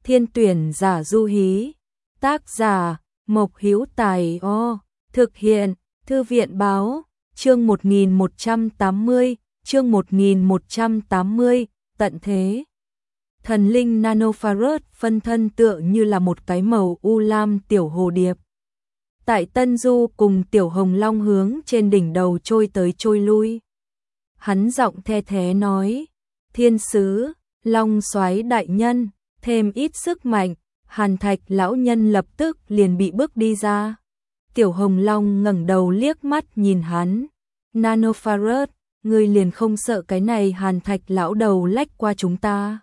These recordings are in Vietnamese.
Thiên tuyển giả du hí. Tác giả Mộc Hữu Tài. Thực hiện Thư viện báo. Chương 1180, chương 1180, tận thế. Thần linh Nanofarad phân thân tựa như là một cái màu u lam tiểu hồ điệp. Tại Tân Du cùng Tiểu Hồng Long hướng trên đỉnh đầu trôi tới trôi lui. Hắn giọng the thế nói, thiên sứ, Long Soái đại nhân, thêm ít sức mạnh, Hàn Thạch lão nhân lập tức liền bị bước đi ra. Tiểu Hồng Long ngẩng đầu liếc mắt nhìn hắn, Nanofarad, ngươi liền không sợ cái này Hàn Thạch lão đầu lách qua chúng ta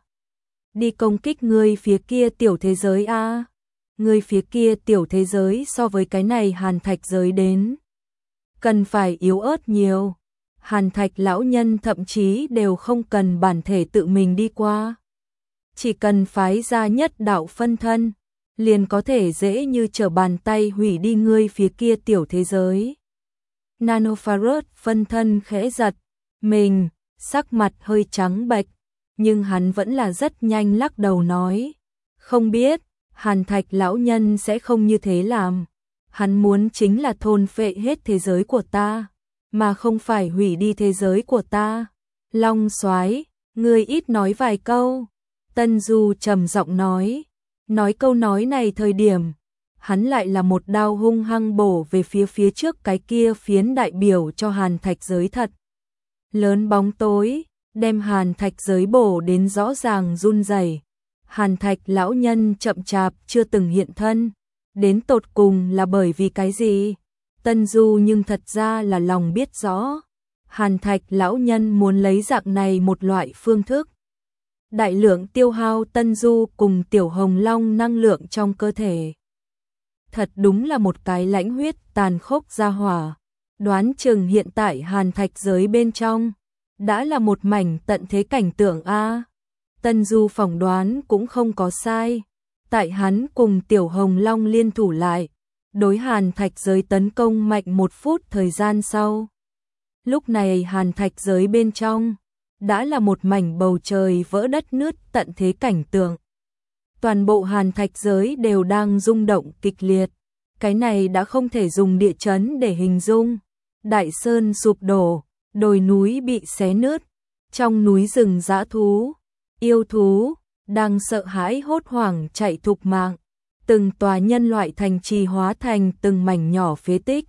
đi công kích ngươi phía kia tiểu thế giới a? Ngươi phía kia tiểu thế giới so với cái này Hàn Thạch giới đến cần phải yếu ớt nhiều. Hàn Thạch lão nhân thậm chí đều không cần bản thể tự mình đi qua, chỉ cần phái ra nhất đạo phân thân, liền có thể dễ như trở bàn tay hủy đi ngươi phía kia tiểu thế giới. Nanofarad phân thân khẽ giật mình, sắc mặt hơi trắng bệch, nhưng hắn vẫn là rất nhanh lắc đầu nói, không biết, Hàn Thạch lão nhân sẽ không như thế làm. Hắn muốn chính là thôn phệ hết thế giới của ta, mà không phải hủy đi thế giới của ta. Long Soái, ngươi ít nói vài câu. Tân Du trầm giọng nói câu nói này thời điểm, hắn lại là một đao hung hăng bổ về phía trước cái kia phiến đại biểu cho Hàn Thạch giới thật lớn bóng tối, đem Hàn Thạch giới bổ đến rõ ràng run rẩy. Hàn Thạch lão nhân chậm chạp chưa từng hiện thân, đến tột cùng là bởi vì cái gì? Tân Du nhưng thật ra là lòng biết rõ, Hàn Thạch lão nhân muốn lấy dạng này một loại phương thức đại lượng tiêu hao Tân Du cùng Tiểu Hồng Long năng lượng trong cơ thể. Thật đúng là một cái lãnh huyết tàn khốc gia hỏa, đoán chừng hiện tại Hàn Thạch giới bên trong đã là một mảnh tận thế cảnh tượng a. Tân Du phỏng đoán cũng không có sai, tại hắn cùng Tiểu Hồng Long liên thủ lại, đối Hàn Thạch giới tấn công mạnh 1 phút thời gian sau. Lúc này Hàn Thạch giới bên trong đã là một mảnh bầu trời vỡ đất nứt tận thế cảnh tượng. Toàn bộ Hàn Thạch giới đều đang rung động kịch liệt, cái này đã không thể dùng địa chấn để hình dung. Đại sơn sụp đổ, đồi núi bị xé nứt, trong núi rừng dã thú, yêu thú đang sợ hãi hốt hoảng chạy thục mạng, từng tòa nhân loại thành trì hóa thành từng mảnh nhỏ phế tích,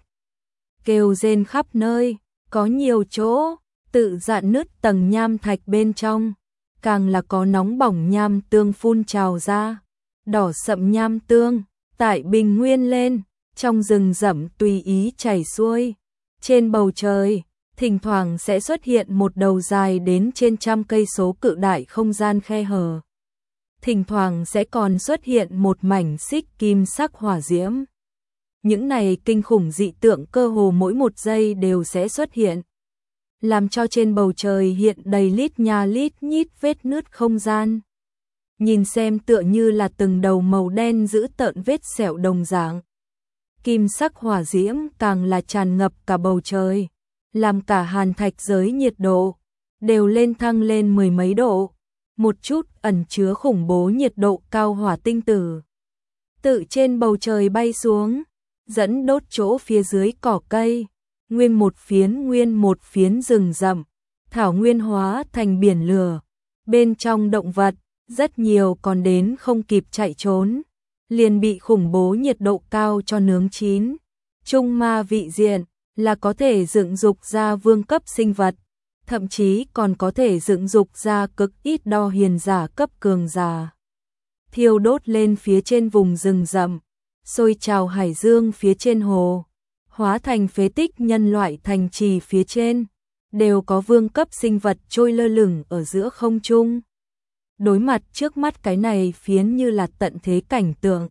kêu rên khắp nơi, có nhiều chỗ tự dạn nứt tầng nham thạch bên trong, càng là có nóng bỏng nham tương phun trào ra, đỏ sậm nham tương tại bình nguyên lên, trong rừng rậm tùy ý chảy xuôi. Trên bầu trời thỉnh thoảng sẽ xuất hiện một đầu dài đến trên trăm cây số cự đại không gian khe hở. Thỉnh thoảng sẽ còn xuất hiện một mảnh xích kim sắc hỏa diễm. Những này kinh khủng dị tượng cơ hồ mỗi một giây đều sẽ xuất hiện, làm cho trên bầu trời hiện đầy lít nha lít nhít vết nứt không gian. Nhìn xem tựa như là từng đầu màu đen dữ tợn vết sẹo đồng dạng. Kim sắc hỏa diễm càng là tràn ngập cả bầu trời, làm cả Hàn Thạch giới nhiệt độ đều lên thăng lên 10 mấy độ. Một chút ẩn chứa khủng bố nhiệt độ cao hỏa tinh tử tự trên bầu trời bay xuống, dẫn đốt chỗ phía dưới cỏ cây, nguyên một phiến rừng rậm, thảo nguyên hóa thành biển lửa. Bên trong động vật, rất nhiều còn đến không kịp chạy trốn, liền bị khủng bố nhiệt độ cao cho nướng chín. Trung ma vị diện là có thể dựng dục ra vương cấp sinh vật, thậm chí còn có thể dựng dục ra cực ít đo hiền giả cấp cường giả. Thiêu đốt lên phía trên vùng rừng rậm, sôi trào hải dương phía trên hồ, hóa thành phế tích nhân loại thành trì phía trên, đều có vương cấp sinh vật trôi lơ lửng ở giữa không trung. Đối mặt trước mắt cái này phiến như là tận thế cảnh tượng,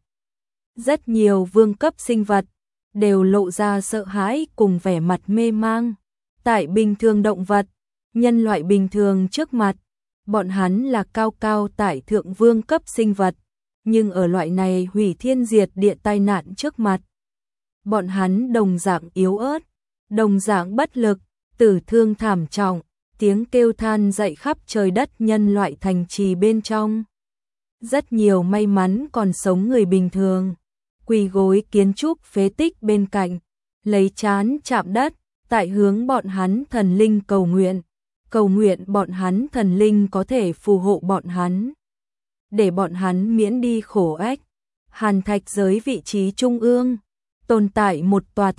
rất nhiều vương cấp sinh vật đều lộ ra sợ hãi cùng vẻ mặt mê mang. Tại bình thường động vật, nhân loại bình thường trước mặt, bọn hắn là cao cao tại thượng vương cấp sinh vật, nhưng ở loại này hủy thiên diệt địa tai nạn trước mặt, bọn hắn đồng dạng yếu ớt, đồng dạng bất lực, tử thương thảm trọng, tiếng kêu than dậy khắp trời đất nhân loại thành trì bên trong. rất nhiều may mắn còn sống người bình thường, quỳ gối kiến trúc phế tích bên cạnh, lấy trán chạm đất, tại hướng bọn hắn thần linh cầu nguyện bọn hắn thần linh có thể phù hộ bọn hắn, để bọn hắn miễn đi khổ ách. Hàn thạch giới vị trí trung ương, tồn tại một tòa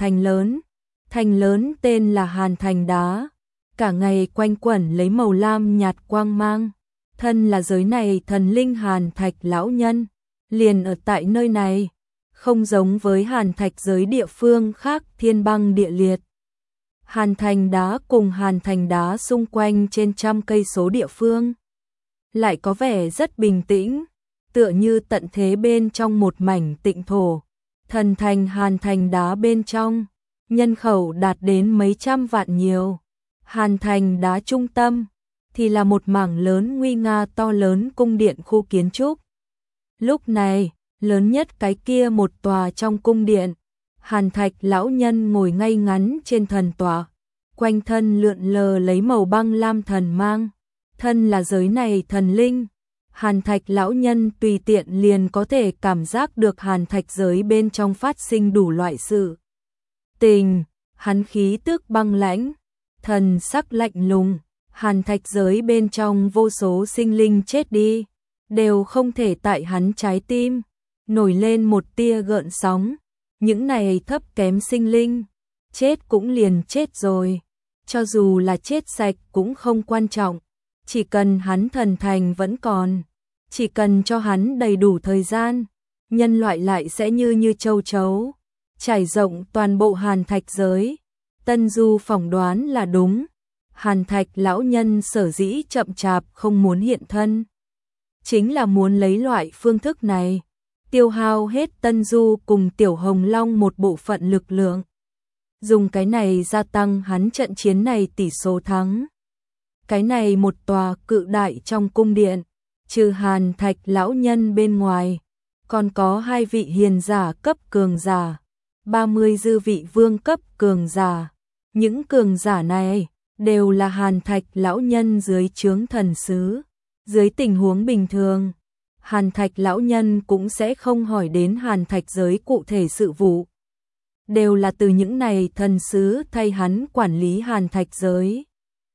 thành lớn tên là Hàn Thành Đá, cả ngày quanh quẩn lấy màu lam nhạt quang mang. Thân là giới này thần linh Hàn Thạch lão nhân, liền ở tại nơi này, không giống với Hàn Thạch giới địa phương khác thiên băng địa liệt. Hàn Thành Đá cùng Hàn Thành Đá xung quanh trên trăm cây số địa phương, lại có vẻ rất bình tĩnh, tựa như tận thế bên trong một mảnh tịnh thổ. Thần thành Hàn Thành Đá bên trong, nhân khẩu đạt đến mấy trăm vạn nhiều. Hàn Thành Đá trung tâm thì là một mảng lớn nguy nga to lớn cung điện khu kiến trúc. Lúc này, lớn nhất cái kia một tòa trong cung điện, Hàn Thạch lão nhân ngồi ngay ngắn trên thần tọa, quanh thân lượn lờ lấy màu băng lam thần mang. Thân là giới này thần linh, Hàn Thạch lão nhân tùy tiện liền có thể cảm giác được Hàn Thạch giới bên trong phát sinh đủ loại sự tình. Hắn khí tức băng lãnh, thần sắc lạnh lùng. Hàn Thạch giới bên trong vô số sinh linh chết đi, đều không thể tại hắn trái tim nổi lên một tia gợn sóng. Những này thấp kém sinh linh, chết cũng liền chết rồi, cho dù là chết sạch cũng không quan trọng, chỉ cần hắn thần thành vẫn còn, chỉ cần cho hắn đầy đủ thời gian, nhân loại lại sẽ như châu chấu, trải rộng toàn bộ Hàn Thạch giới. Tân Du phỏng đoán là đúng. Hàn Thạch lão nhân sở dĩ chậm chạp không muốn hiện thân, chính là muốn lấy loại phương thức này tiêu hao hết Tân Du cùng Tiểu Hồng Long một bộ phận lực lượng, dùng cái này gia tăng hắn trận chiến này tỷ số thắng. Cái này một tòa cự đại trong cung điện, trừ Hàn Thạch lão nhân bên ngoài, còn có 2 vị hiền giả cấp cường giả, 30 dư vị vương cấp cường giả. Những cường giả này đều là Hàn Thạch lão nhân dưới trướng thần sứ. Dưới tình huống bình thường, Hàn Thạch lão nhân cũng sẽ không hỏi đến Hàn Thạch giới cụ thể sự vụ, đều là từ những này thần sứ thay hắn quản lý Hàn Thạch giới.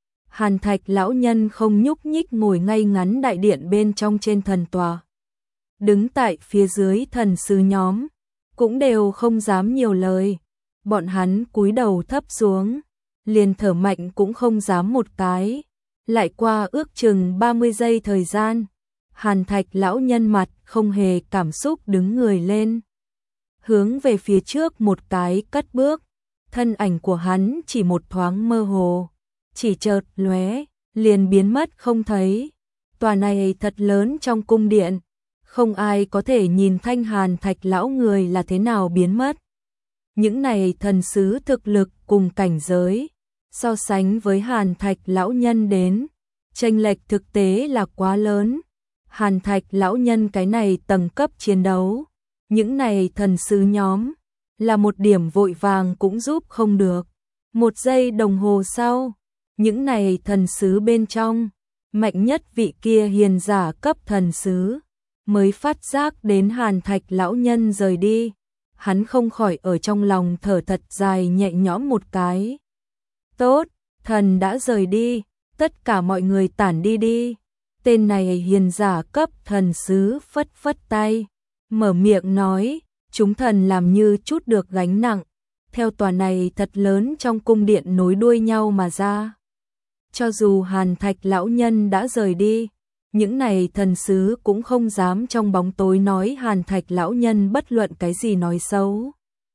Hàn Thạch lão nhân không nhúc nhích ngồi ngay ngắn đại điện bên trong trên thần tòa. Đứng tại phía dưới thần sứ nhóm, cũng đều không dám nhiều lời. Bọn hắn cúi đầu thấp xuống, liền thở mạnh cũng không dám một cái. Lại qua ước chừng 30 giây thời gian, Hàn Thạch lão nhân mặt không hề cảm xúc đứng người lên, hướng về phía trước một cái cất bước. Thân ảnh của hắn chỉ một thoáng mơ hồ, chỉ chợt lóe, liền biến mất không thấy. Tòa này thật lớn trong cung điện, không ai có thể nhìn thanh Hàn Thạch lão người là thế nào biến mất. Những này thần sứ thực lực cùng cảnh giới, so sánh với Hàn Thạch lão nhân đến, chênh lệch thực tế là quá lớn. Hàn Thạch lão nhân cái này tầng cấp chiến đấu, những này thần sứ nhóm, là một điểm vội vàng cũng giúp không được. 1 giây đồng hồ sau, những này thần sứ bên trong, mạnh nhất vị kia hiền giả cấp thần sứ, mới phát giác đến Hàn Thạch lão nhân rời đi. Hắn không khỏi ở trong lòng thở thật dài nhẹ nhõm một cái. Tốt, thần đã rời đi, tất cả mọi người tản đi đi. Tên này hiền giả cấp thần sứ phất phất tay, mở miệng nói, chúng thần làm như chút được gánh nặng, theo tòa này thật lớn trong cung điện nối đuôi nhau mà ra. Cho dù Hàn Thạch lão nhân đã rời đi, những này thần sứ cũng không dám trong bóng tối nói Hàn Thạch lão nhân bất luận cái gì nói xấu.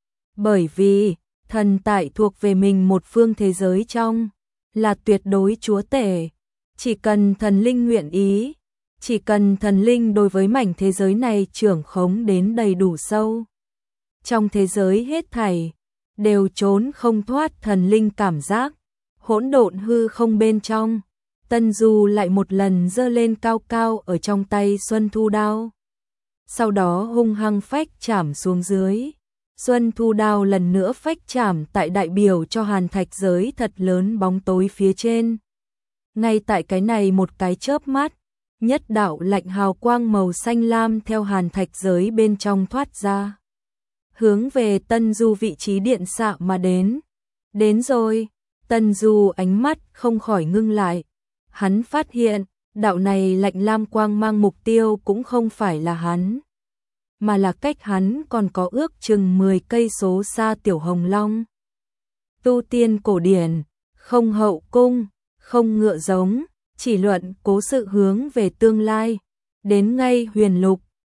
Bởi vì, thần tại thuộc về mình một phương thế giới trong, là tuyệt đối chúa tể. Chỉ cần thần linh nguyện ý, chỉ cần thần linh đối với mảnh thế giới này trưởng khống đến đầy đủ sâu. Trong thế giới hết thảy, đều trốn không thoát thần linh cảm giác. Hỗn độn hư không bên trong, Tân Du lại một lần giơ lên cao cao ở trong tay Xuân Thu Đao. Sau đó hung hăng phách chảm xuống dưới. Xuân Thu Đao lần nữa phách chảm tại đại biểu cho Hàn Thạch giới thật lớn bóng tối phía trên. Ngay tại cái này một cái chớp mắt, Nhất đạo lạnh hào quang màu xanh lam theo hàn thạch giới bên trong thoát ra, hướng về Tân Du vị trí điện xạ mà đến. Đến rồi, Tân Du ánh mắt không khỏi ngưng lại. Hắn phát hiện, đạo này lạnh lam quang mang mục tiêu cũng không phải là hắn, mà là cách hắn còn có ước chừng 10 cây số xa Tiểu Hồng Long. Tu tiên cổ điển, không hậu cung, không ngựa giống, chỉ luận cố sự hướng về tương lai. Đến ngay Huyền Lục,